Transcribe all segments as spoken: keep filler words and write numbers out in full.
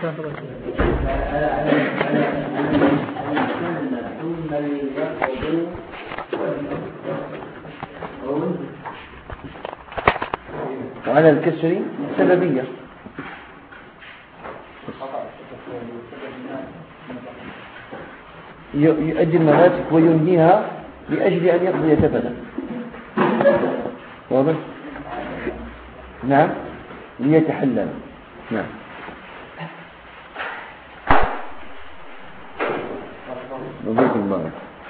وعلى الكسر سببية يؤدي المناسك وينهيها لأجل أن يقضي تبدا. واضح؟ نعم، ليتحلل. نعم. نضيف المرض.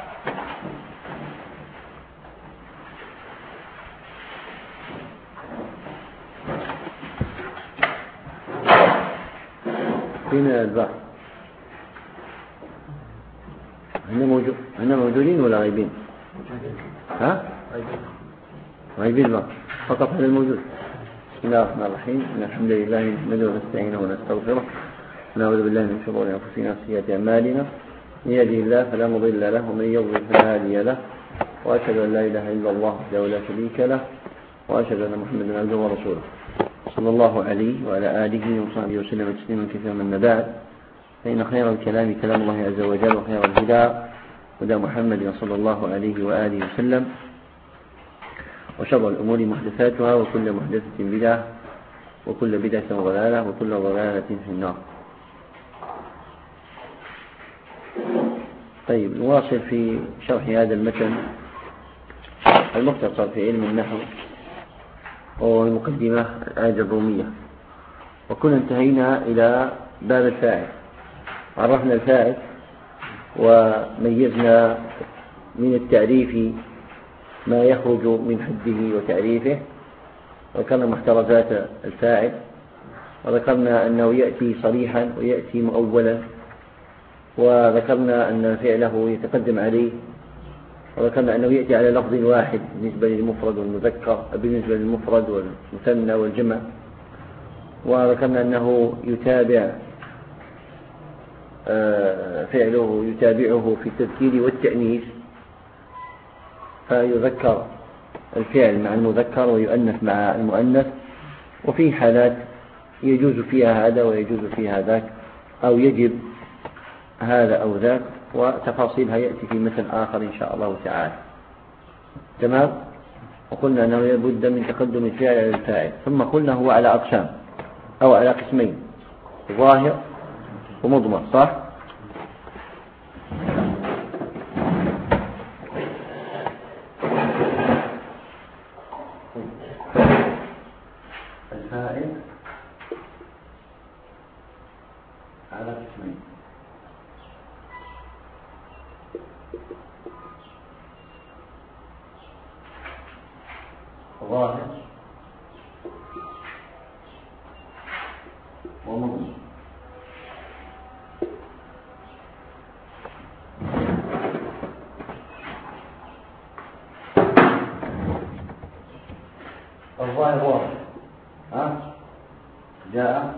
فين البحث؟ هنا موجود، هنا موجودين ولا غايبين؟ ها؟ غايبين بقى فقط هذا الموجود. بسم الله الرحمن الرحيم. إن الحمد لله نحمده ونستعينه ونستغفره ونعوذ بالله من شرور أنفسنا وسيئات أعمالنا. من يهده الله فلا مضل له ومن يضلل فلا هادي له، وأشهد أن لا إله إلا الله وحده لا شريك له، وأشهد أن محمدا عبده ورسوله صلى الله عليه وعلى آله وصحبه وسلم تسليما كثيرا. من بعد، فإن خير الكلام كلام الله عز وجل، وخير الهدى هدى محمد صلى الله عليه وآله وسلم، وشر الأمور محدثاتها، وكل محدثة بدعة، وكل بدعة ضلالة، وكل ضلالة في النار. طيب، نواصل في شرح هذا المتن المختصر في علم النحو وهو المقدمة الآية الرومية. وكنا انتهينا إلى باب الفاعل، عرفنا الفاعل وميزنا من التعريف ما يخرج من حده وتعريفه، وذكرنا محترزات الفاعل، وذكرنا أنه يأتي صريحا ويأتي مؤولا، وذكرنا أن فعله يتقدم عليه، وذكرنا أنه يأتي على لفظ واحد بالنسبة للمفرد والمذكر، بالنسبة للمفرد والمثنى والجمع، وذكرنا أنه يتابع فعله يتابعه في التذكير والتأنيث، فيذكر الفعل مع المذكر ويؤنث مع المؤنث، وفي حالات يجوز فيها هذا ويجوز فيها ذاك، أو يجب هذا أو ذاك، وتفاصيلها يأتي في مثل آخر إن شاء الله تعالى. تمام. وقلنا أنه لابد من تقدم الفعل على الفاعل، ثم قلنا هو على أقسام أو على قسمين، ظاهر ومضمر، صح؟ الفاعل على قسمين، ظاهر ومضمر. الظاهر واضح، ها؟ جاء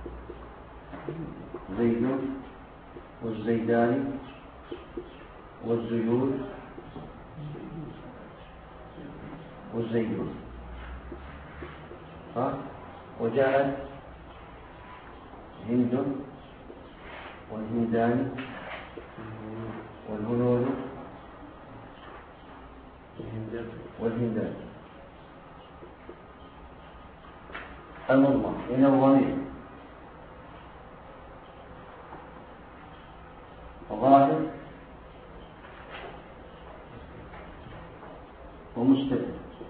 زيد والزيدان والزيود والزيدون، ها؟ وجاءت هند والهندان والهنود والهندان. المضمر من الضمير ظاهر ومستتر.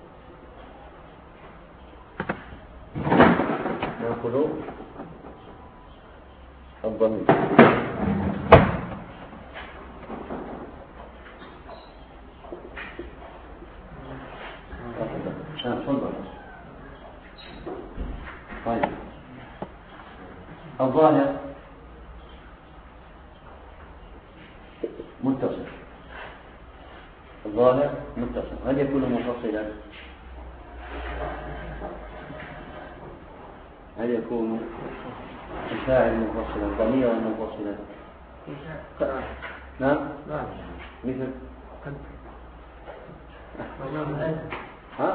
نأخذ الضمير. طيب، الظاهر متصل، الظاهر متصل. هل يكون منفصلا؟ هل يكون الفاعل منفصلا، ضميرا منفصلا؟ نعم. مثل ها؟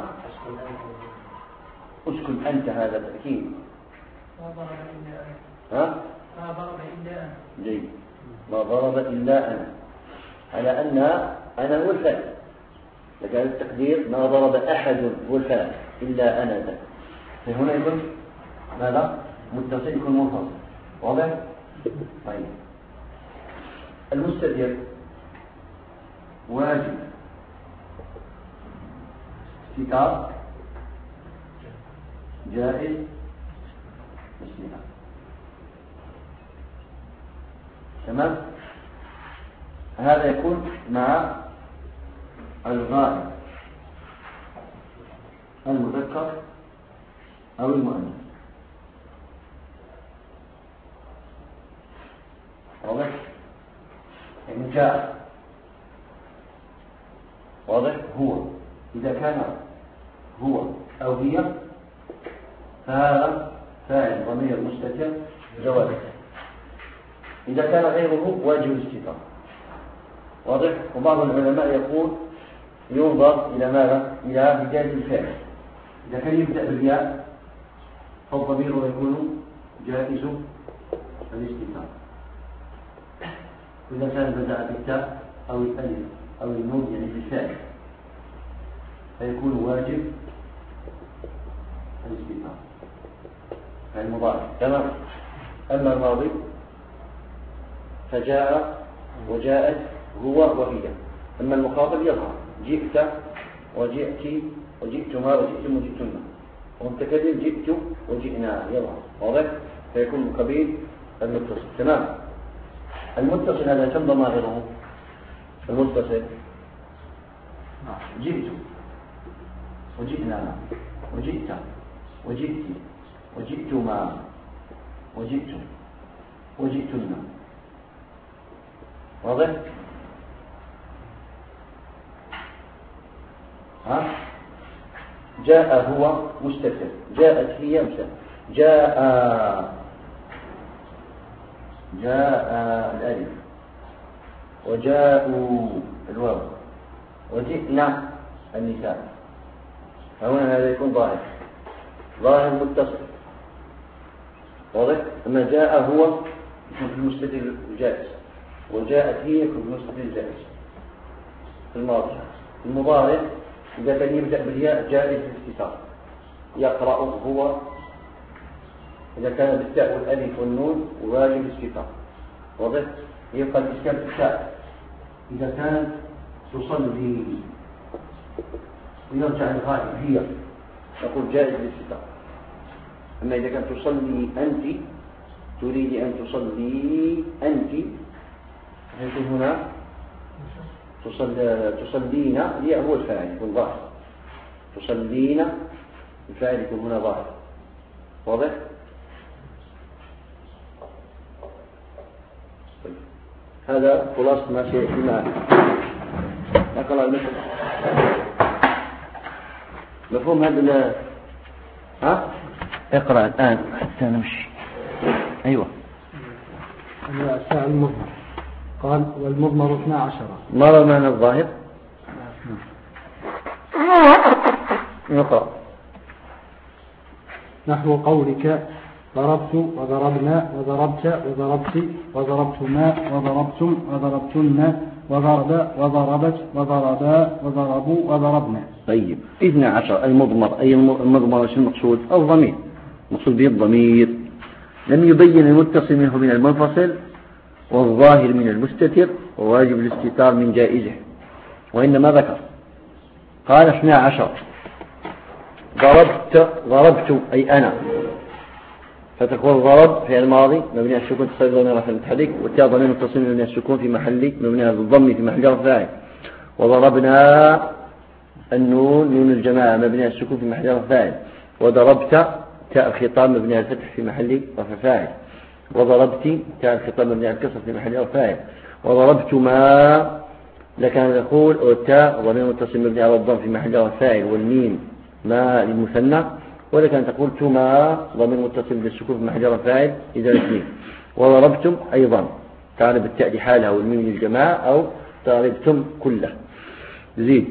اسكن أنت، هذا تأكيد. ها؟ ما ضرب إلا أنا. جيد. ما ضرب إلا أنا، على أن أنا هو الفاعل، لكان التقدير ما ضرب أحد هو الفاعل إلا أنا ذا. فهنا يكون ماذا؟ متصل يكون منفصل. واضح؟ طيب. المستتر واجب استتار جائز استتار. تمام؟ هذا يكون مع الغائب المذكر أو المؤنث. واضح؟ يعني جاء. واضح؟ هو إذا كان هو أو هي فهذا فاعل ضمير مستتر جواب. إذا كان غيره واجب الاستتار. واضح؟ وبعض العلماء يقول ينظر إلى ماذا؟ إلى بداية الفعل. إذا كان يبدأ بالياء فالضمير يكون جائز الاستتار. وإذا كان بدأ بالتاء أو الألف أو النون يعني بالفعل فيكون واجب الاستتار فالمضارع. تمام. أما الماضي فجاء وجاءت هو وهي. أما المخاطب يظهر جئت وجئت وجئتما وجئتم وجئتن، والمتكلم جئت وجئنا يظهر. واضح؟ فيكون من قبيل المتصل. تمام. المتصل هذا كم ضمائره؟ المتصل جئت وجئنا وجئت وجئت وجئتما وجئتم وجئتن. واضح؟ ها؟ جاء هو مستتر، جاءت هي مستتر، جاء جاء الألف وجاءوا الواو وجئنا النساء. فهنا هذا يكون ظاهر ظاهر متصل. واضح؟ أما جاء هو يكون في المستتر الجائز، وجاءت هي يكون في المستتر الجائز في الماضي. المضارع إذا كان يبدأ بالياء جائز الاستتار، يقرأ هو. إذا كان بالتاء والألف والنون واجب الاستتار. واضح؟ يبقى الإشكال في التاء إذا كانت تصلي ويرجع الغائب هي نقول جائز الاستتار. أما إذا كانت تصلي أنت، تريد أن تصلي أنت، فيكون هنا تصلين هي هو الفاعل يكون ظاهر، تصلين الفاعل يكون هنا ظاهر. واضح؟ هذا خلاصة ما سيأتي معنا. نقرأ المثل. مفهوم هذا؟ ها؟ اقرأ الآن حتى نمشي. أيوة. الفاعل المضمر قال والمضمر اثنا عشر. مر معنى الظاهر. نقرأ. نحو قولك ضربت وضربنا وضربت وضربت وضربتما وضربتم وضربتن وضرب وضربت وضربا وضربوا وضربنا. طيب. اثنا عشر المضمر. أي المضمر؟ شو المقصود؟ الضمير. مقصود به الضمير. لم يبين المتصل منه من المنفصل والظاهر من المستتر وواجب الاستتار من جائزه، وإنما ذكر قال اثنا عشر. ضربت ضربت أي أنا، فتكون ضرب في الماضي مبني على السكون تصير ضمير في المتحرك، والتاء ضمير متصل مبني على السكون في محل مبني على الضم في محل رفع فاعل. وضربنا النون نون الجماعة مبني على السكون في محل رفع فاعل. وضربت تاء الخطاب مبني على الفتح في محل رفع فاعل. وضربت تاء الخطاب مبني على الكسر في محل رفع فاعل. وضربتما لكان يقول والتاء ضمير متصل مبني على الضم في محل رفع فاعل، والميم ما للمثنى، ولكن تقول تما ضمير متصل بالسكون في محل رفع فاعل إذا الاثنين. وضربتم أيضا تعرب التاء لحالها والميم للجماعة أو تعربتم كله. زيد.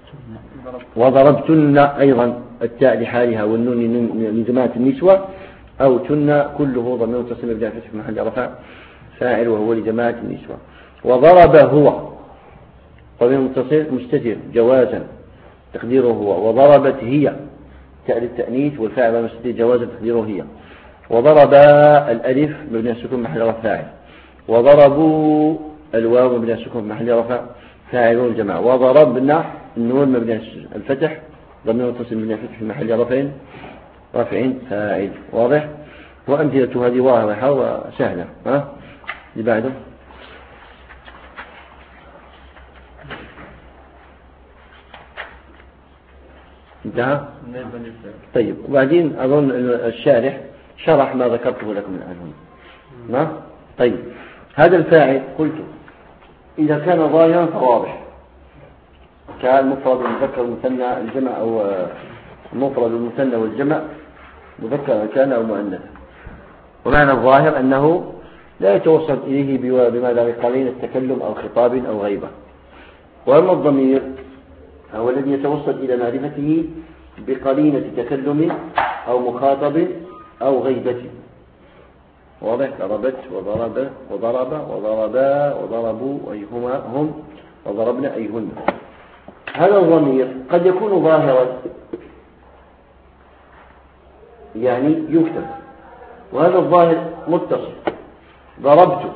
وضربتن أيضا التاء لحالها والنون لجماعة النسوة أو تن كله ضمير متصل مبني على الفتح في محل رفع فاعل وهو لجماعة النسوة. وضرب هو ضمير متصل مستتر جوازا تقديره هو. وضربت هي تاء للتأنيث والفاعل مستتر جوازا تقديره هي. وضرب الألف مبني على السكون محل رفع فاعل. وضربوا الواو مبني على السكون محل رفع فاعل الجماعة. وضربنا النون مبني على الفتح ضمير متصل مبني على الفتح في محل رفع رفع فاعل. واضح؟ وأمثلة هذه واضحة وسهلة. ها اللي بعده انتهى. طيب وبعدين أظن الشارح شرح ما ذكرته لكم الآن هنا. ما طيب هذا الفاعل قلت إذا كان ظاهرا فواضح كالمفرد والمذكر والمثنى الجمع أو المفرد والمثنى والجمع مذكر كان أو مؤنث. ومعنى الظاهر أنه لا يتوصل إليه بماذا بقرينة التكلم أو خطاب أو غيبة. وأما الضمير هو الذي يتوصل إلى معرفته بقرينة تكلم أو مخاطب أو غيبة. واضح؟ ضربت وضرب وضرب وضربا وضربوا أي هما هم وضربنا أي هن. هذا الضمير قد يكون ظاهرا يعني يكتب، وهذا الظاهر متصل ضربت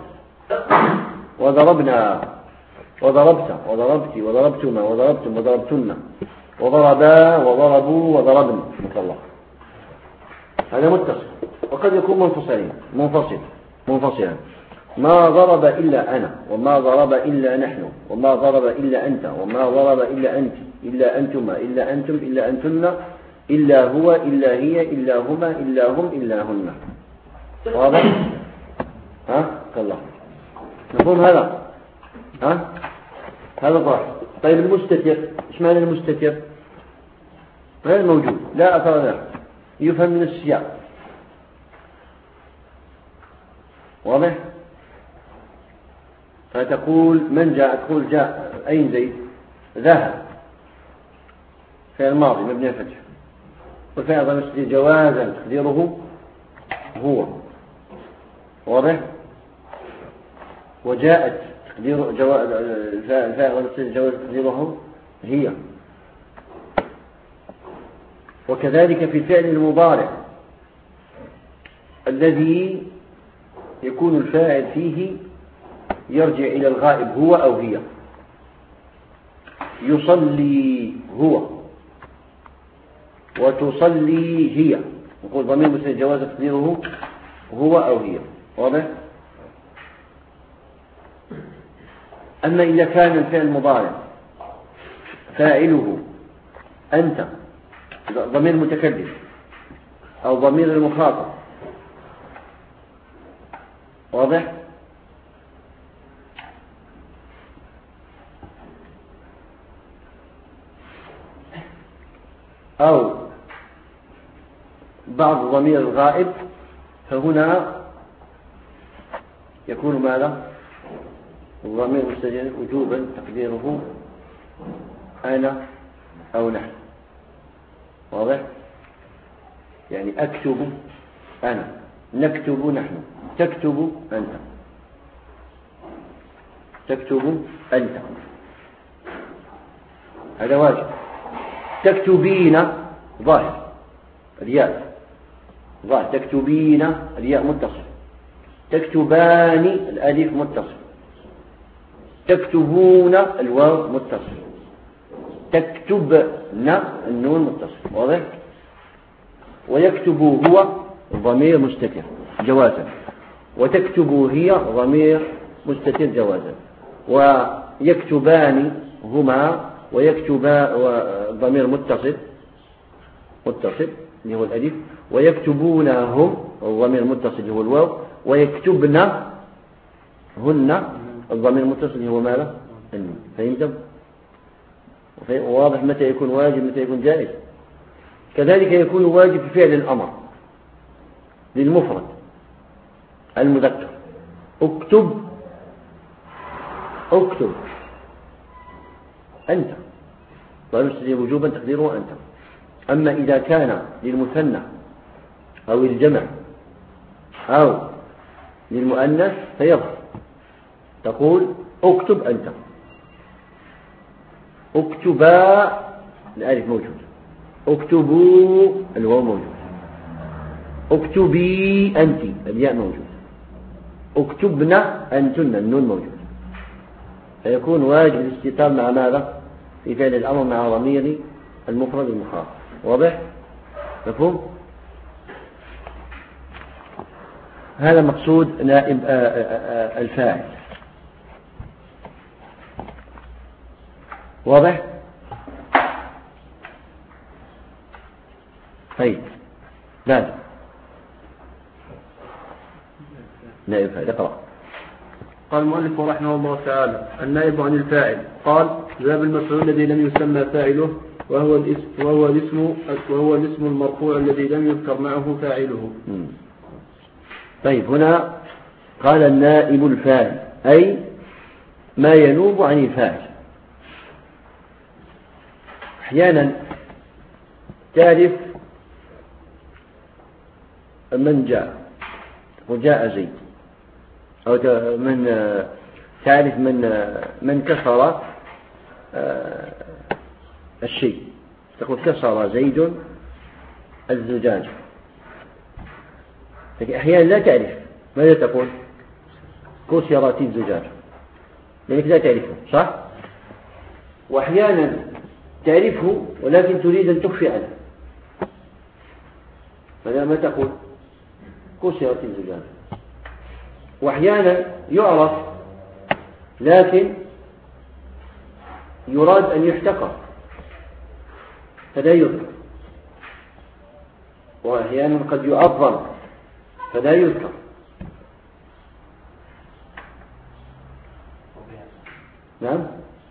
وضربنا وضربت وضربت وضربتما وضربتم وضربتن وضربا وضربوا وضربن مثل الله. هذا متصل. وقد يكون منفصلين منفصل منفصلا ما ضرب إلا أنا وما ضرب إلا نحن وما ضرب إلا أنت وما ضرب إلا أنت إلا أنتما إلا أنتم إلا أنتن إلا هو إلا هي إلا هما إلا هم إلا هن. واضح؟ ها الله نقول هذا ها هذا ظاهر. طيب المستتر ايش معنى المستتر؟ غير موجود لا أثر له يفهم من السياق. واضح؟ فتقول من جاء تقول جاء أين زيد؟ ذهب فعل الماضي مبني الفتح وفعل ضمير جوازا تقديره هو. واضح؟ وجاءت تقدير جواز الفاعل ضمير جواز تقديره هي. وكذلك في الفعل المضارع الذي يكون الفاعل فيه يرجع إلى الغائب هو أو هي. يصلي هو وتصلي هي نقول ضمير مستتر جواز تقديره هو أو هي. واضح؟ أما إذا كان الفعل المضارع فاعله أنت ضمير متكلم أو ضمير المخاطب. واضح؟ أو بعض ضمير الغائب فهنا يكون ماذا؟ الضمير مستتر وجوبا تقديره أنا أو نحن. واضح؟ يعني أكتب أنا نكتب نحن تكتب أنت تكتب أنت هذا واجب. تكتبين ظاهر الياء ظاهر تكتبين الياء متصل. تكتبان الألف متصل. تكتبون الواو متصل. تكتبن النون متصل. واضح؟ ويكتب هو ضمير مستتر جوازا وتكتب هي ضمير مستتر جوازا. ويكتبان هما ويكتبا ضمير متصل متصل اللي هو الألف. ويكتبون هم الضمير متصل اللي هو الواو. ويكتبن هن الضمير المتصل اللي هو ماذا؟ النون. فهمتم؟ واضح متى يكون واجب متى يكون جائز. كذلك يكون واجب في فعل الأمر للمفرد المذكر. اكتب اكتب أنت ضمير وجوبا تقديره أنت. أما إذا كان للمثنى أو الجمع أو للمؤنث فيظهر. تقول اكتب أنت، اكتبا الألف موجود، اكتبوا الواو موجود، اكتبي أنت الياء موجود، اكتبنا أنتن النون موجود. فيكون واجب الاستتار مع ماذا؟ في فعل الأمر مع ضمير المفرد المخاطب. واضح؟ مفهوم؟ هذا مقصود نائب الفاعل. واضح؟ طيب بعد نائب فاعل اقرأ. قال المؤلف رحمه الله تعالى: النائب عن الفاعل. قال: ذهب المفعول الذي لم يسمى فاعله وهو الاسم وهو الاسم وهو الاسم المرفوع الذي لم يذكر معه فاعله. طيب هنا قال النائب الفاعل أي ما ينوب عن الفاعل. أحيانا تعرف من جاء وجاء زيد، أو من تعرف من من كسر الشيء، تقول كسر زيد الزجاج. لكن أحيانا لا تعرف، ماذا تقول؟ كسرت الزجاج، لأنك لا تعرفه، صح؟ وأحيانا تعرفه ولكن تريد أن تخفي عنه، فلا ما تقول؟ كسرت الزجاج. وأحيانا يعرف لكن يراد أن يحتقر فلا يذكر، وأحيانا قد يعظم فلا يذكر. نعم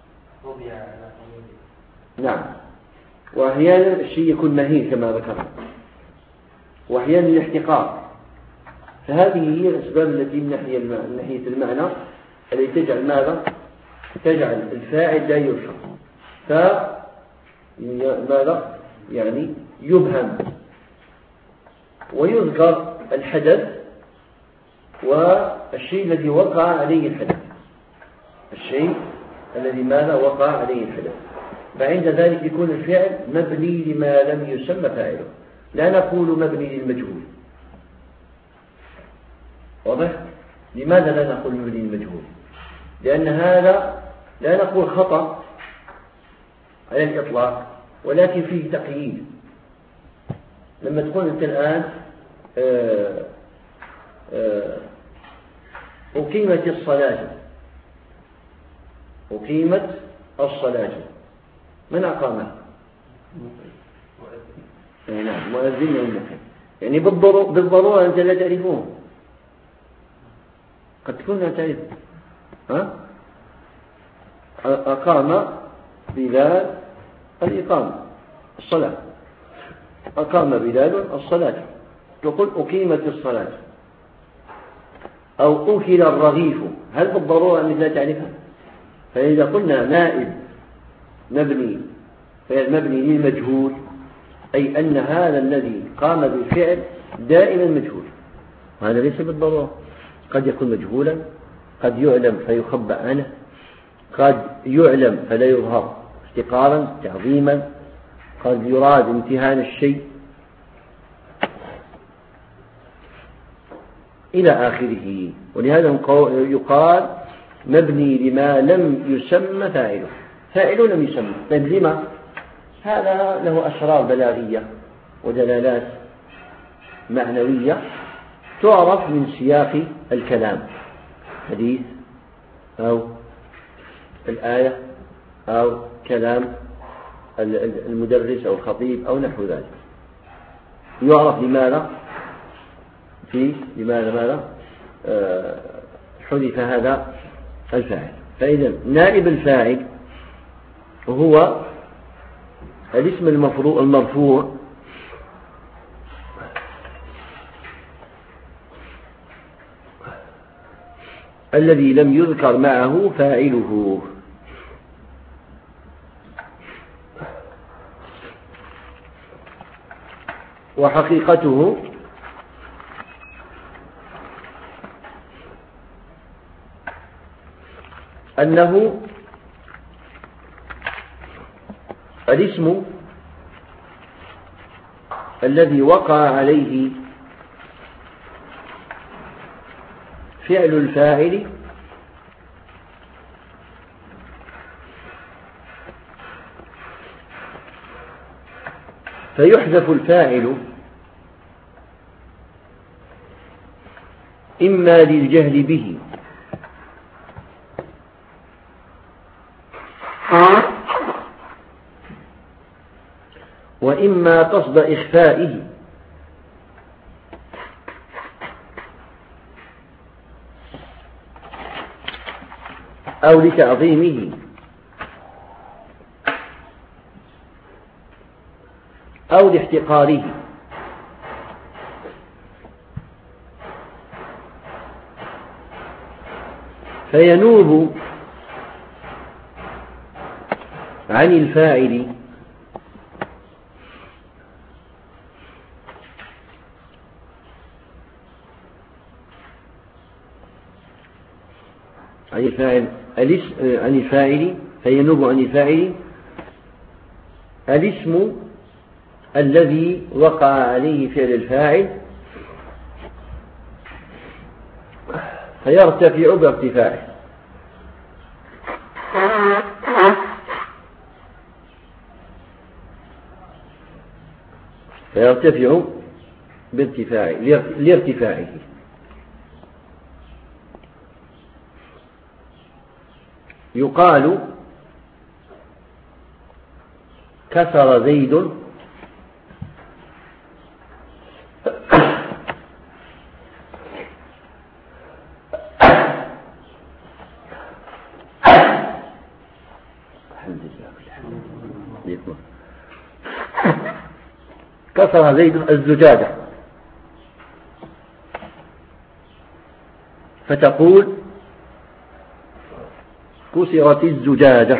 نعم. وأحيانا الشيء يكون مهين كما ذكرنا، وأحيانا الاحتقار. فهذه هي الأسباب التي من ناحية من ناحية المعنى التي تجعل ماذا؟ تجعل الفاعل لا يرشد، فماذا؟ يعني يبهم ويذكر الحدث والشيء الذي وقع عليه الحدث، الشيء الذي ماذا وقع عليه الحدث. فعند ذلك يكون الفعل مبني لما لم يسمى فاعله، لا نقول مبني للمجهول. واضح؟ لماذا لا نقول مبني للمجهول؟ لأن هذا لا نقول خطأ على الإطلاق، ولكن فيه تقييد. لما تقول أنت الآن آآ آآ أقيمت الصلاة، أقيمت الصلاة، من أقامها؟ نعم، مؤذن المقيم. يعني بالضرورة أنت لا تعرفون، قد تكون لا تعرف. ها؟ أقام بلال الإقامة الصلاة، أقام بلال الصلاة، تقول أقيمت الصلاة. أو أكل الرغيف، هل بالضرورة أنك لا تعرفها؟ فإذا قلنا نائب مبني فالمبني للمجهول، أي أن هذا الذي قام بالفعل دائما مجهول، وهذا ليس بالضرورة. قد يكون مجهولا، قد يعلم فيخبأ عنه، قد يعلم فلا يظهر احتقارا تعظيما، قد يراد امتهان الشيء إلى آخره. ولهذا يقال مبني لما لم يسمى فاعله. فاعله لم يسمى، طيب لما؟ هذا له أسرار بلاغية ودلالات معنوية تعرف من سياق الكلام، حديث أو الآية أو كلام المدرس أو الخطيب أو نحو ذلك. يعرف لماذا في لماذا ماذا آه حذف هذا الفاعل. فإذا نائب الفاعل هو الاسم المرفوع الذي لم يذكر معه فاعله. وحقيقته أنه الاسم الذي وقع عليه فعل الفاعل فيحذف الفاعل إما للجهل به وإما قصد إخفائه أو لتعظيمه أو لاحتقاره، فينوب عن الفاعل عن الفاعل عن الفاعل فينوب عن الفاعل الاسم الذي وقع عليه فعل الفاعل فيرتفع بارتفاعه، فيرتفع بارتفاعه لارتفاعه. يقال كسر زيد كسر زيد الزجاجة، فتقول كسرت الزجاجة.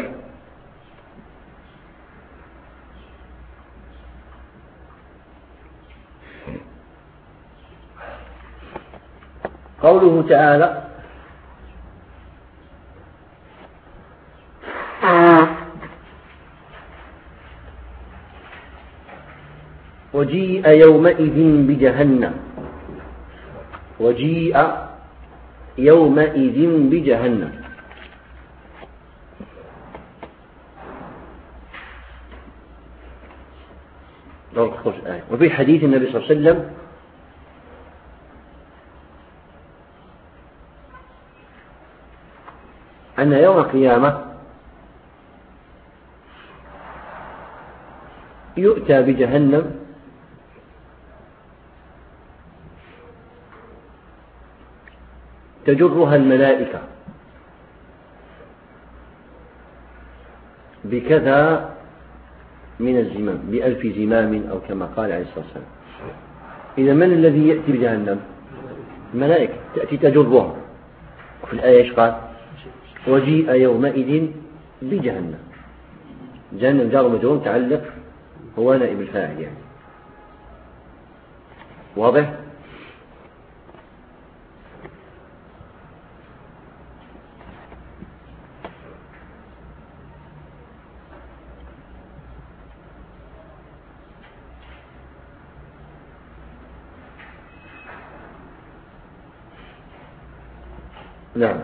قوله تعالى وجيء يومئذ بجهنم، وجيء يومئذ بجهنم، وفي حديث النبي صلى الله عليه وسلم أن يوم القيامة يؤتى بجهنم تجرها الملائكة بكذا من الزمام، بألف زمام أو كما قال عليه الصلاة والسلام. إذا من الذي يأتي بجهنم؟ الملائكة تأتي تجرها. في الآية إيش قال؟ وجيء يومئذ بجهنم. جهنم جار ومجرور تعلق، هو نائب الفاعل يعني. واضح؟ نعم،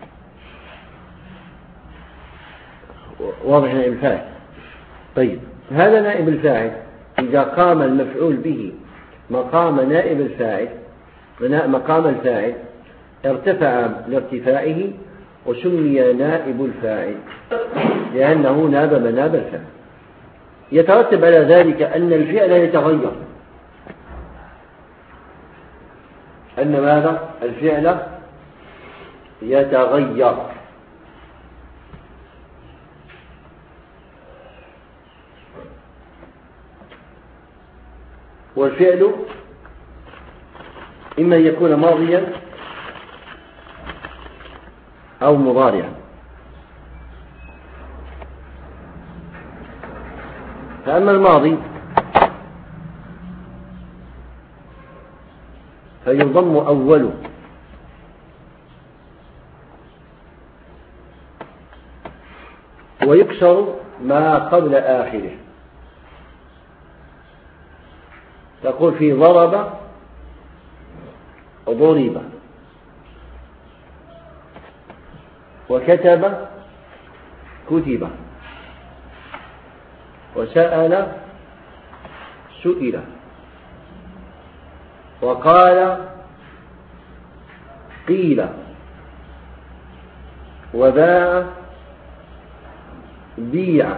واضح نائب الفاعل. طيب، هذا نائب الفاعل إذا قام المفعول به مقام نائب الفاعل مقام الفاعل ارتفع لارتفاعه وسمي نائب الفاعل لأنه ناب مناب الفاعل. يترتب على ذلك أن الفعل يتغير، أن ماذا؟ الفعل يتغير. والفعل إما أن يكون ماضيا أو مضارعا. فأما الماضي فيضم أوله ويكسر ما قبل آخره. تقول في ضرب ضرب، وكتب كتب، وسأل سئل، وقال قيل، وباع بيع.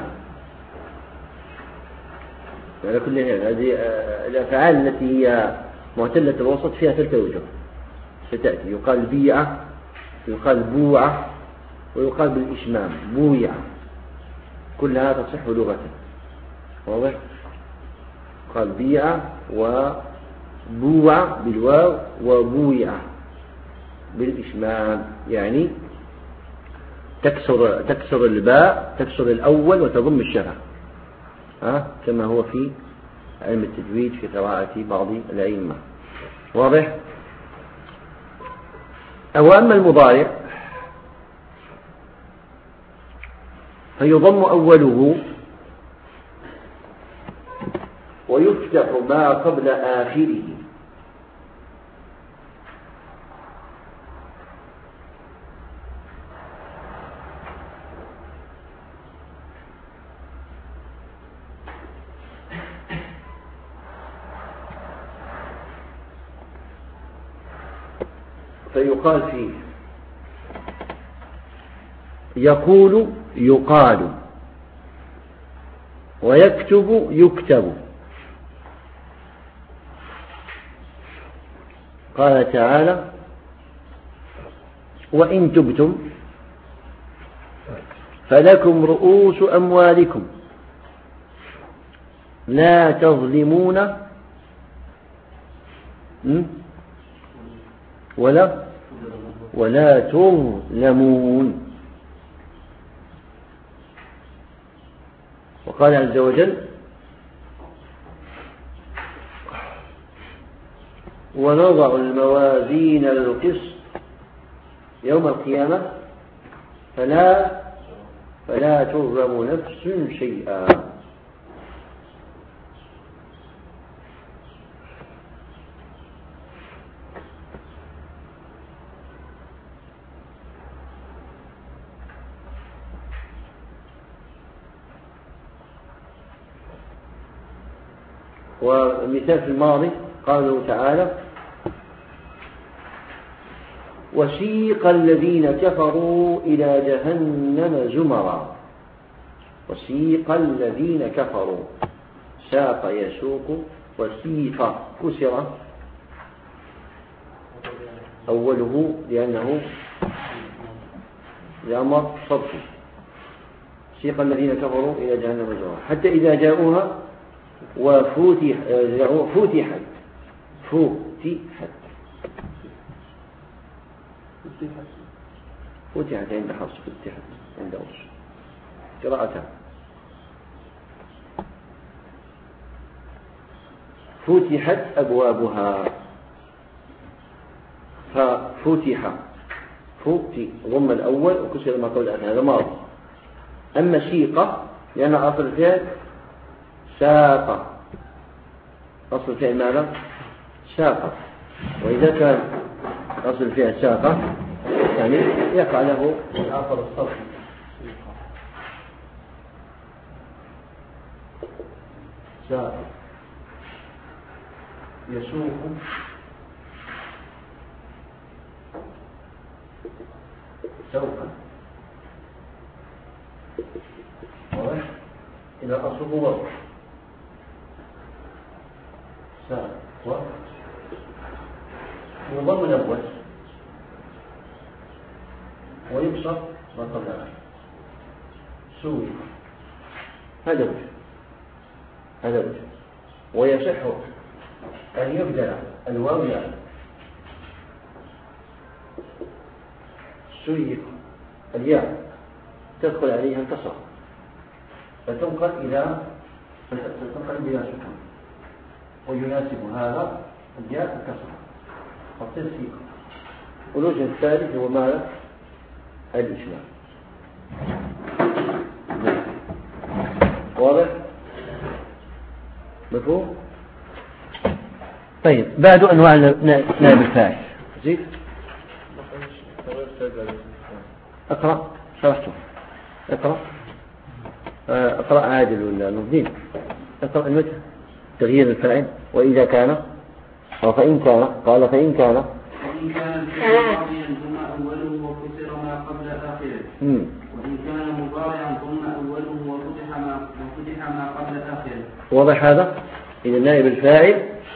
على كل حال هذه الأفعال التي هي معتلة الوسط فيها ثلاثة وجوه ستأتي. يقال بيع، يقال بوع، ويقال بالإشمام بويع. كلها تصح لغة. واضح؟ قال بيع وبوع بالواو وبويع بالإشمام، يعني تكسر تكسر الباء، تكسر الأول وتضم الشفة، ها كما هو في علم التجويد في قراءة بعض الأئمة. واضح؟ أو أما المضارع فيضم أوله ويفتح ما قبل آخره. فيقال فيه يقول يقال، ويكتب يكتب. قال تعالى وإن تبتم فلكم رؤوس أموالكم لا تظلمون ولا ولا تظلمون. وقال عز وجل ونضع الموازين للقسط يوم القيامة فلا فلا تظلم نفس شيئا. ومثال في الماضي قالوا تعالى وسيق الذين كفروا إلى جهنم زمرا. وسيق الذين كفروا، ساق يسوق، وسيق كسر أوله لأنه لأمر صدفي. سيق الذين كفروا إلى جهنم زمرا حتى إذا جاءوها وفتح فتحت فتحت فتحت عند حفص، فتحت عند أوس قراءتها. فتحت أبوابها ففتح فتح ضم الأول وكسر ما قبل هذا ماضي. أما سيقة لأن أصل الفعل ساق، أصل الفعل ماذا؟ ساق. وإذا كان أصل الفعل ساق يعني يقع له آخر الصرف. ساق يسوق سوقا. واضح؟ إذا أصله وضع ساق ويضم الأول ويكسر ما قبلها سوي. هذا وجه هذا وجه. ويصح أن يبدل الواو يعني سوي الياء تدخل عليها الكسر فتنقل إلى فتنقل بلا سكون، ويناسب هذا الياء الكسر فتصير سيقة. والوجه الثالث هو ماذا؟ الإشمام. واضح؟ مفهوم؟ طيب بعد أنواع نائب الفاعل زيد اقرأ شرحته اقرأ اقرأ عادل ولا نفدين اقرأ المتن تغيير الفاعل وإذا كان أو فإن كان قال فإن كان وإن كان الفعل ماضيا ثم أوله وكسر ما قبل آخره وإن كان مضارعا ثم أوله وفتح ما وفتح ما قبل آخره. واضح هذا؟ إذا نائب الفاعل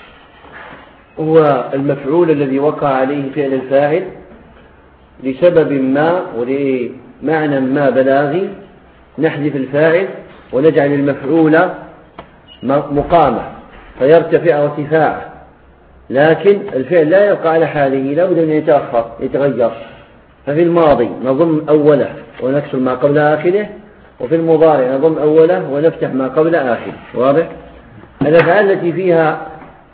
هو المفعول الذي وقع عليه فعل الفاعل لسبب ما ولمعنى ما بلاغي نحذف الفاعل ونجعل المفعول مقامة فيرتفع ارتفاعه، لكن الفعل لا يبقى على حاله، لا بد أن يتأخر يتغير. ففي الماضي نضم أوله ونكسر ما قبل آخره، وفي المضارع نضم أوله ونفتح ما قبل آخره. واضح؟ الأفعال التي فيها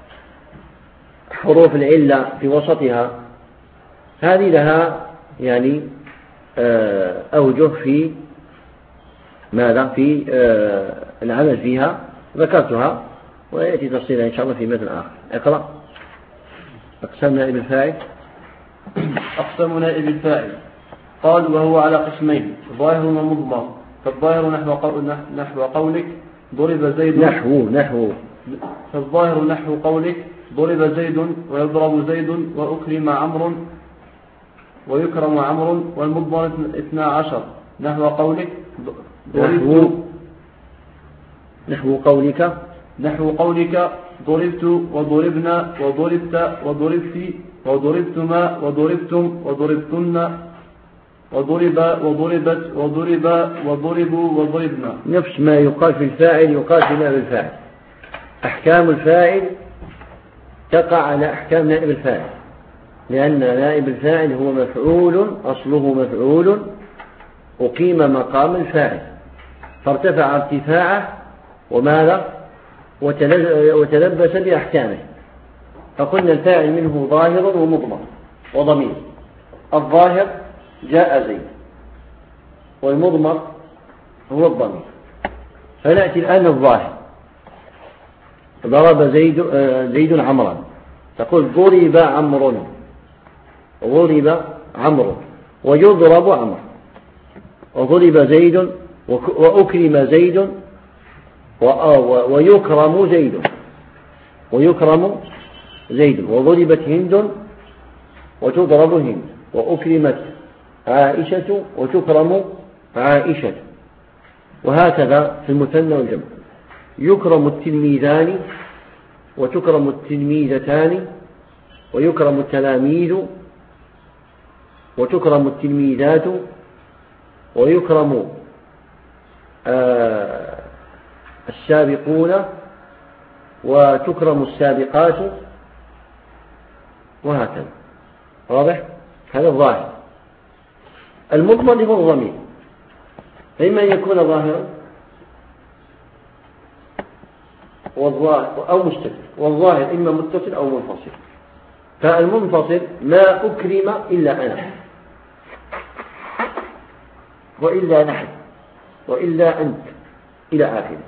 حروف العلة في وسطها هذه لها يعني أوجه في ماذا في العمل فيها ذكرتها ويأتي تفصيلها إن شاء الله في مثل آخر. اقرأ. أقسام نائب الفاعل. أقسام نائب الفاعل قال وهو على قسمين ظاهر ومضمر. فالظاهر نحو قول نحو قولك ضرب زيد نحو نحو فالظاهر نحو قولك ضرب زيد ويضرب زيد وأكرم عمرو ويكرم عمرو. والمضمر اثنا عشر نحو قولك نحو نحو قولك نحو قولك ضربت وضربنا وضربت وضربت وضربتما وضربتم وضربتن وضرب وضربت وضرب وضربوا وضربنا. نفس ما يقال في الفاعل يقال في نائب الفاعل. أحكام الفاعل تقع على أحكام نائب الفاعل، لأن نائب الفاعل هو مفعول أصله مفعول أقيم مقام الفاعل فارتفع ارتفاعه وماذا وتلبس بأحكامه. فقلنا الفاعل منه ظاهر ومضمر وضمير. الظاهر جاء زيد والمضمر هو الضمير. فنأتي الآن الظاهر. ضرب زيد زيد عمرا تقول ضرب عمرو ضرب عمرو ويضرب عمرو وضرب زيد وأكرم زيد ويكرم زيد ويكرم زيد وضربت هند وتضرب هند وأكرمت عائشة وتكرم عائشة. وهكذا في المثنى والجمع يكرم التلميذان وتكرم التلميذتان ويكرم التلاميذ وتكرم التلميذات ويكرم آه السابقون وتكرم السابقات وهكذا. واضح؟ هذا الظاهر. المضمر هو الضمير، فإما أن يكون ظاهرا أو مستتر، والظاهر إما متصل أو منفصل. فالمنفصل ما أكرم إلا أنا وإلا نحن وإلا أنت إلى آخره.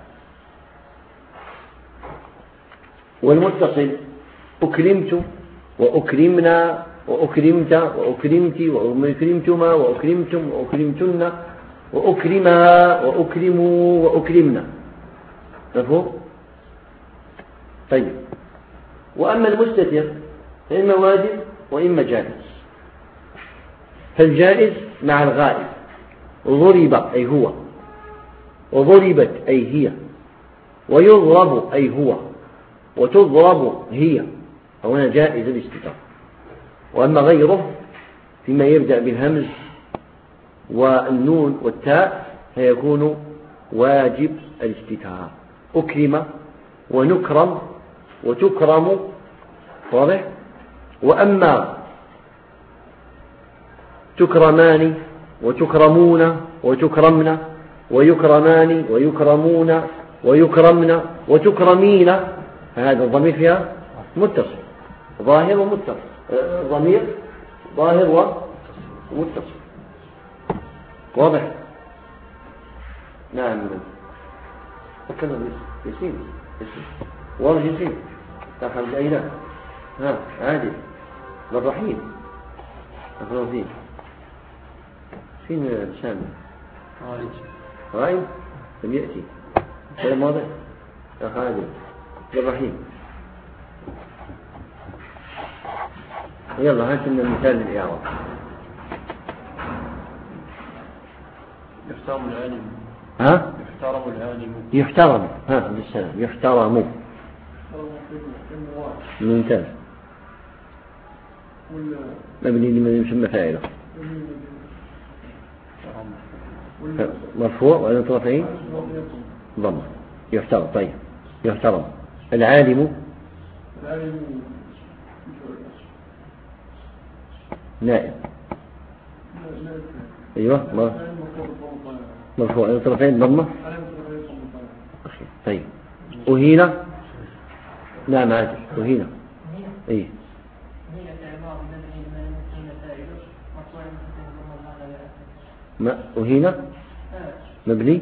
والمتصل أكرمت وأكرمنا وأكرمت وأكرمت وأكرمتما وأكرمتم وأكرمتن وأكرما وأكرموا وأكرمنا. مفهوم؟ طيب. وأما المستتر فإما واجب وإما جائز. فالجائز مع الغائب ضرب أي هو وضربت أي هي ويضرب أي هو وتضرب هي، فهنا جائز الاستتار. وأما غيره فيما يبدأ بالهمز والنون والتاء فيكون واجب الاستتار. أكرم ونكرم وتكرم. واضح؟ وأما تكرمان وتكرمون وتكرمن ويكرمان ويكرمون ويكرمن وتكرمين، هذا الضمير فيها متصل ظاهر ومتصل، ضمير ظاهر ومتصل. واضح؟ نعم. فكرنا يسين يسين والله يسين دخل الأيلة ها عادل بالرحيم أخذوا فيه فين سامي غايب لم يأتي هذا ماضي أخ عادل بالرحيم. يلا هات لنا مثال للإعراب. يحترم العالم. ها؟ يحترم العالم. يحترم. ها بالسلام يحترم. ممتاز. مبني لمن يسمى فاعله. مرفوع وعلى طرفين ضمه. يحترم. طيب يحترم. العالم نائب. ايوه مرفوع على طرفين ضمه. طيب أهينا. نعم عادل أهينا. ايه ما أهينا مبني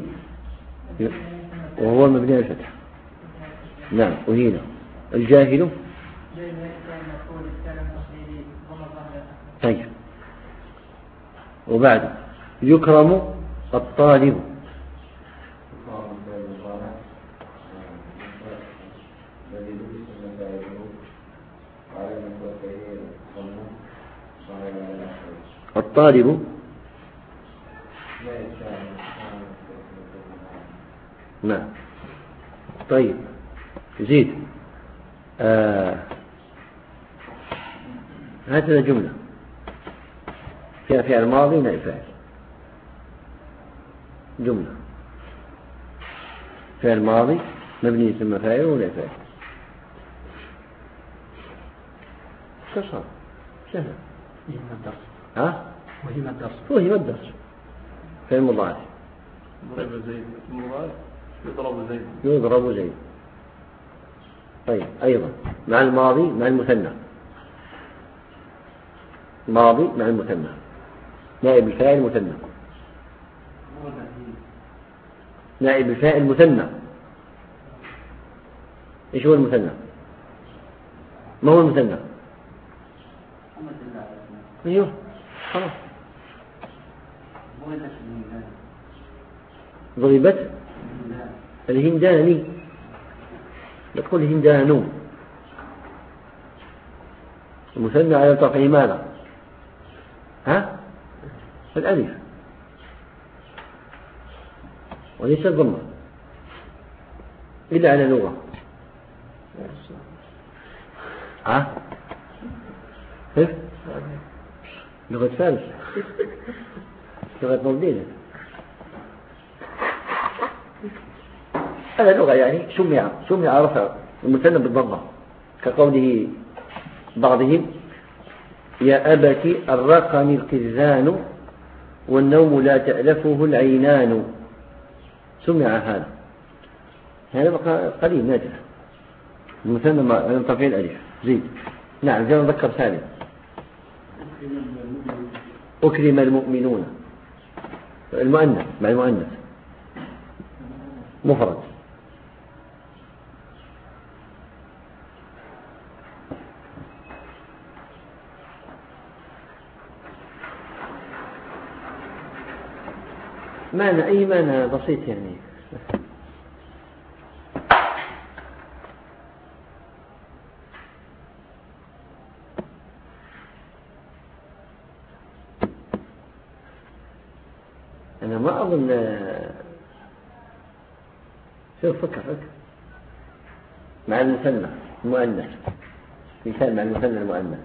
وهو مبني على الفتح. نعم أهينا. الجاهل. طيب وبعد يكرم الطالب. الطالب نعم. طيب زيد. آه. هذه جملة فيها فعل ماضي نائب فاعل. جملة فعل ماضي مبني ثم فاعل ونائب فاعل. شو صار؟ سهل. وهم الدرس. ها؟ وهم الدرس. وهم الدرس. فعل مضارع. ضرب زيد. مضارع. يضرب زيد. يضرب زيد. طيب أيضا مع الماضي مع المثنى. ماضي مع المثنى. نائب الفاعل مثنى. نائب الفاعل مثنى. ايش هو المثنى؟ ما هو المثنى؟ ايوه خلاص. ضربت الهنداني. لا تقول هندانو. المثنى على طرفه ماذا؟ ها؟ الألف وليس الضمة إلا على لغة. ها؟ كيف؟ لغة فارس لغة مولدينة. هذا لغة يعني سمع سمع رفع المثنى بالضمة كقوله بعضهم يا أبت الرقني القذان والنوم لا تألفه العينان. سمع هذا هذا بقى قليل نادر. المثنى ما طرفين الألف. زيد. نعم زي ما ذكر سالم. أكرم المؤمنون. المؤنث مع المؤنث مفرد. معنى أي معنى بسيط يعني. أنا ما أظن. شوف فكر فكر مع المثنى المؤنث. مثال مع المثنى المؤنث.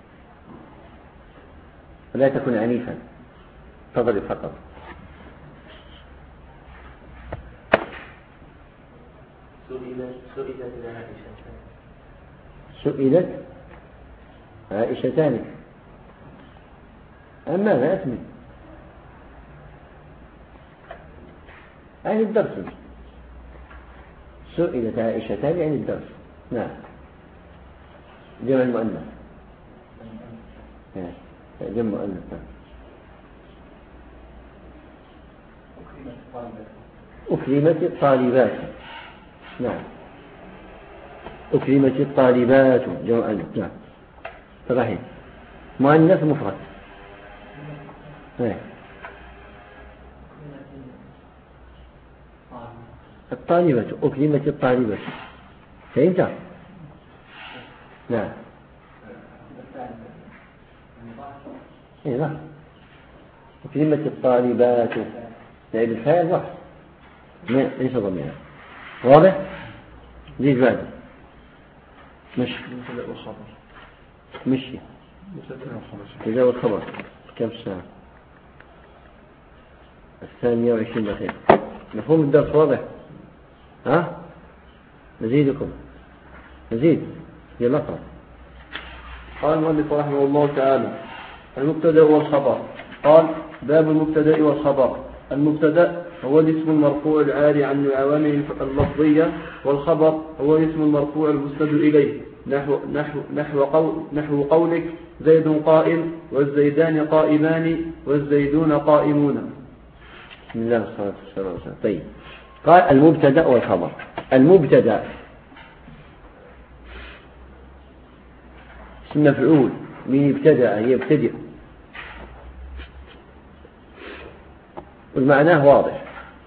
ولا تكن عنيفا تضرب فقط. سئلت عائشتان. سئلت عائشتان. أما لا أثمن عن الدرس. سئلت عائشتان عن الدرس. نعم جمع المؤنث. جمع مؤنث. أكرمت الطالبات. نعم. أكرمت الطالبات جمع ألف. نعم. صحيح. مؤنث مفرد. نعم. الطالبة أكرمت الطالبة. فهمت؟ نعم. إيه صح. أكرمت الطالبات. نائب الفاعل صح. ليس ضميرا. واضح؟ زيد بعد. مشي. مبتدأ والخبر. مشي. مبتدأ والخبر. والخبر. كم ساعة؟ الثانية وعشرين دقيقة. مفهوم الدرس واضح؟ ها؟ نزيدكم. نزيد. يلا اقرأ. قال المؤلف رحمه الله تعالى: المبتدأ والخبر. قال: باب المبتدأ والخبر. المبتدأ هو الاسم المرفوع العاري عن العوامل اللفظية، والخبر هو الاسم المرفوع المسند إليه، نحو, نحو, نحو, قول نحو قولك زيد قائم، والزيدان قائمان، والزيدون قائمون. بسم الله والصلاة والسلام. طيب. قال المبتدأ والخبر. المبتدأ اسم مفعول من ابتدأ يبتدئ، والمعناه واضح.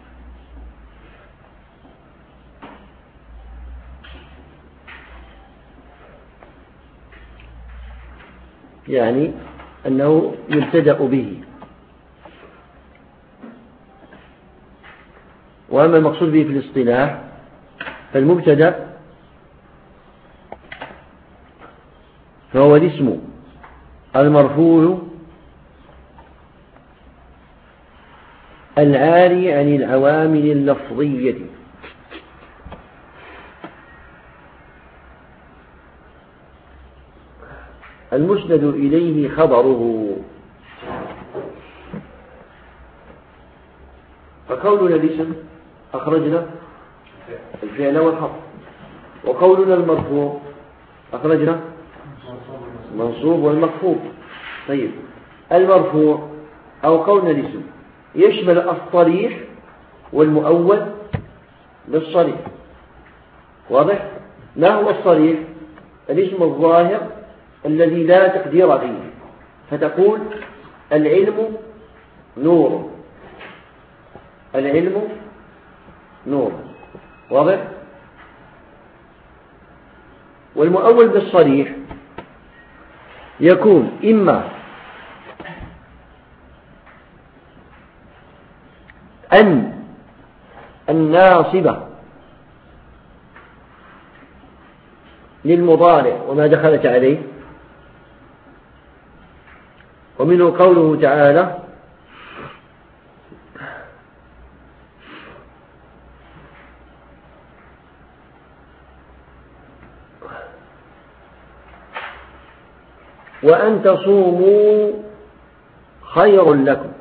يعني أنه يبتدأ به. وأما المقصود به في الاصطلاح فالمبتدأ فهو الاسم المرفوع العاري عن العوامل اللفظية المسند إليه خبره. فقولنا الاسم أخرجنا الفعل والخبر، وقولنا المرفوع أخرجنا المنصوب والمخفوض. طيب، المرفوع أو قولنا الاسم يشمل الصريح والمؤول بالصريح. واضح؟ ما هو الصريح؟ الاسم الظاهر الذي لا تقدير فيه، فتقول العلم نور، العلم نور. واضح؟ والمؤول بالصريح يكون إما أن الناصبة للمضارع وما دخلت عليه، ومنه قوله تعالى: وأن تصوموا خير لكم.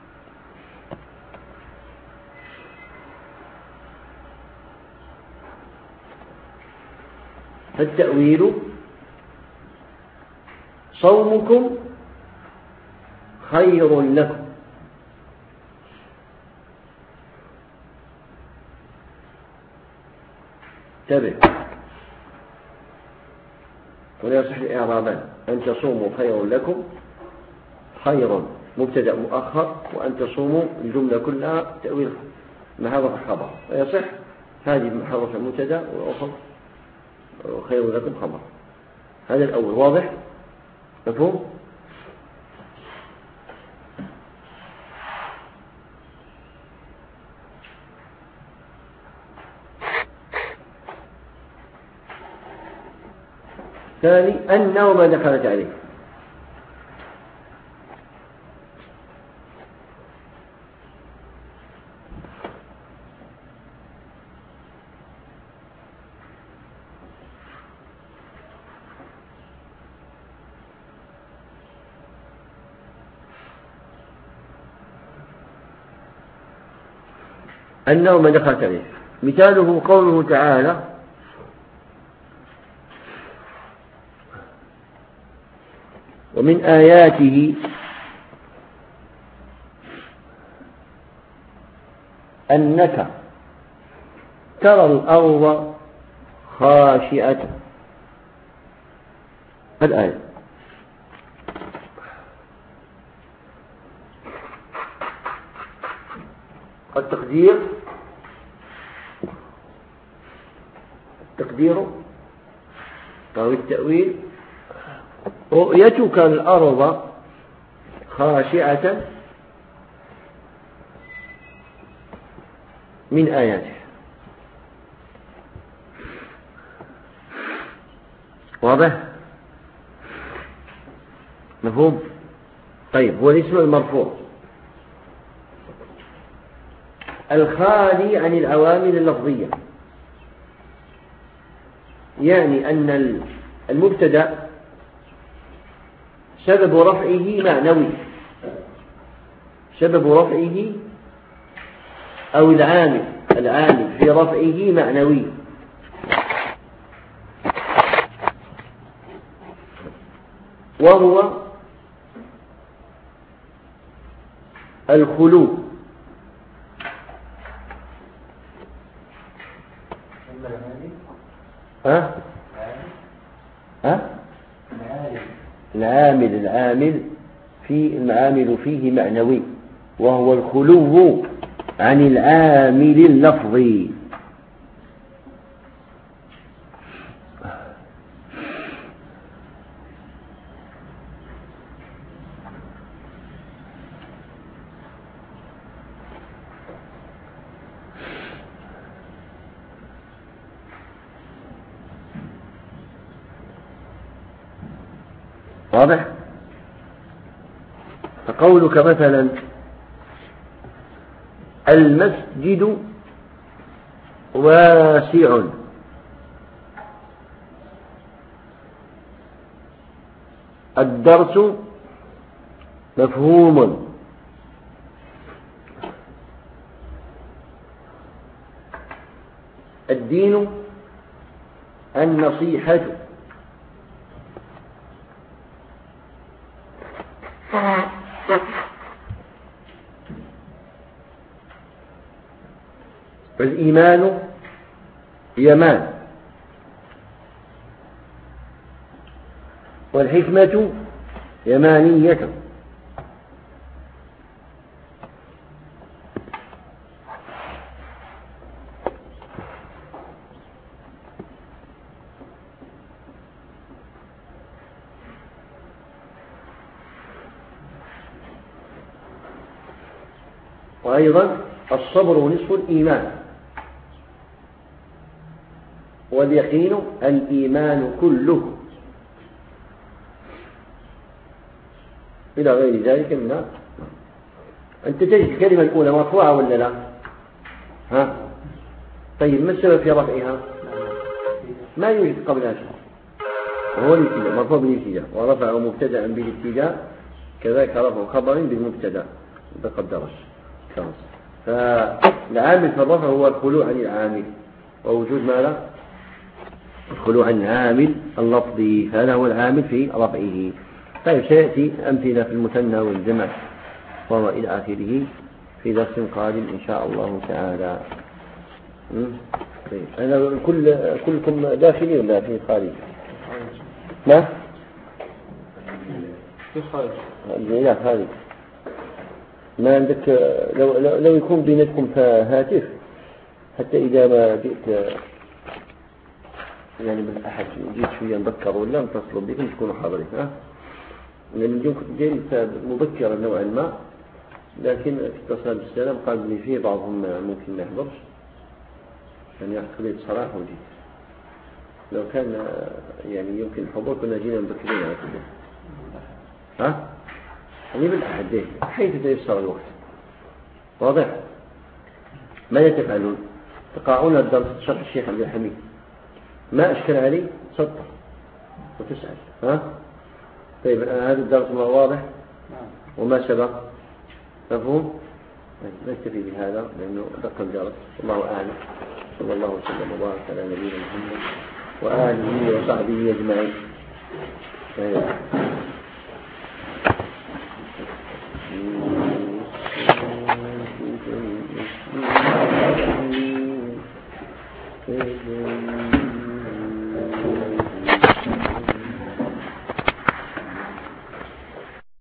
فالتأويل صومكم خير لكم. تبع ولا يصح إعرابان: أن تصوموا خير لكم، خير مبتدأ مؤخر، وأن تصوموا الجملة كلها تأويل محذوف الخبر، فيصح هذه محذوف المبتدأ والأخر خير لكم خبر. هذا الأول. واضح؟ مفهوم؟ ثاني أنه ما دخلت عليه. أنه ما دخلت عليه. مثاله قوله تعالى: ومن آياته أنك ترى الأرض خاشعة. الآية التقدير التقدير أو التأويل: رؤيتك الأرض خاشعة من آياته. واضح؟ مفهوم؟ طيب، هو الاسم المرفوع الخالي عن العوامل اللفظية، يعني أن المبتدأ سبب رفعه معنوي، سبب رفعه أو العامل العامل في رفعه معنوي، وهو الخلو. ها؟ ها؟ العامل العامل في المعامل فيه معنوي، وهو الخلو عن العامل اللفظي. واضح؟ فقولك مثلا المسجد واسع، الدرس مفهوم، الدين النصيحة. الإيمان يمان، والحكمة يمانية. وأيضا الصبر نصف الإيمان، واليقين الإيمان كله، إلى غير ذلك من. أنت تجد الكلمة الأولى مرفوعة ولا لا؟ ها؟ طيب، ما السبب في رفعها؟ ما يوجد قبلها شيء، وهو الابتداء، مرفوع بالابتداء، ورفعه مبتدأ بالابتداء، كذلك رفع خبر بالمبتدأ بقدرش خلاص. فالعامل في الرفع هو الخلوع عن العامل، ووجود ماذا؟ الخلوع عن العامل اللفظي، هذا هو العامل في رفعه. طيب، سيأتي أمثلة في المثنى والجمع وهو إلى آخره في درس قادم إن شاء الله تعالى. طيب، أنا كل كلكم داخلي ولا في خارج؟ ما؟ في خارج. لا، خارج. ما عندك؟ لو, لو, لو يكون بينكم هاتف، حتى إذا ما جئت يعني بالأحد جيت شوية نذكر ولا نتصلوا بكم تكونوا حاضرين. ها؟ لأن جيت مبكرا نوعا ما، لكن اتصال بالسلام قال لي فيه بعضهم ممكن ما يحضرش، يعني يحصل صراحة وجيت. لو كان يعني يمكن الحضور كنا جينا مبكرين على كله. ها؟ يعني بالأحد ديه حيث تيسر الوقت. واضح؟ ماذا تفعلون؟ تقرؤون الدرس شرح الشيخ عبد الحميد، ما أشكل عليه تسطر وتسأل. ها؟ طيب، هذا الدرس ما واضح وما سبق مفهوم؟ نكتفي بهذا لأنه دق الجرس. الله أعلم. صلى الله وسلم وبارك على نبينا محمد وآله وصحبه أجمعين. الصدق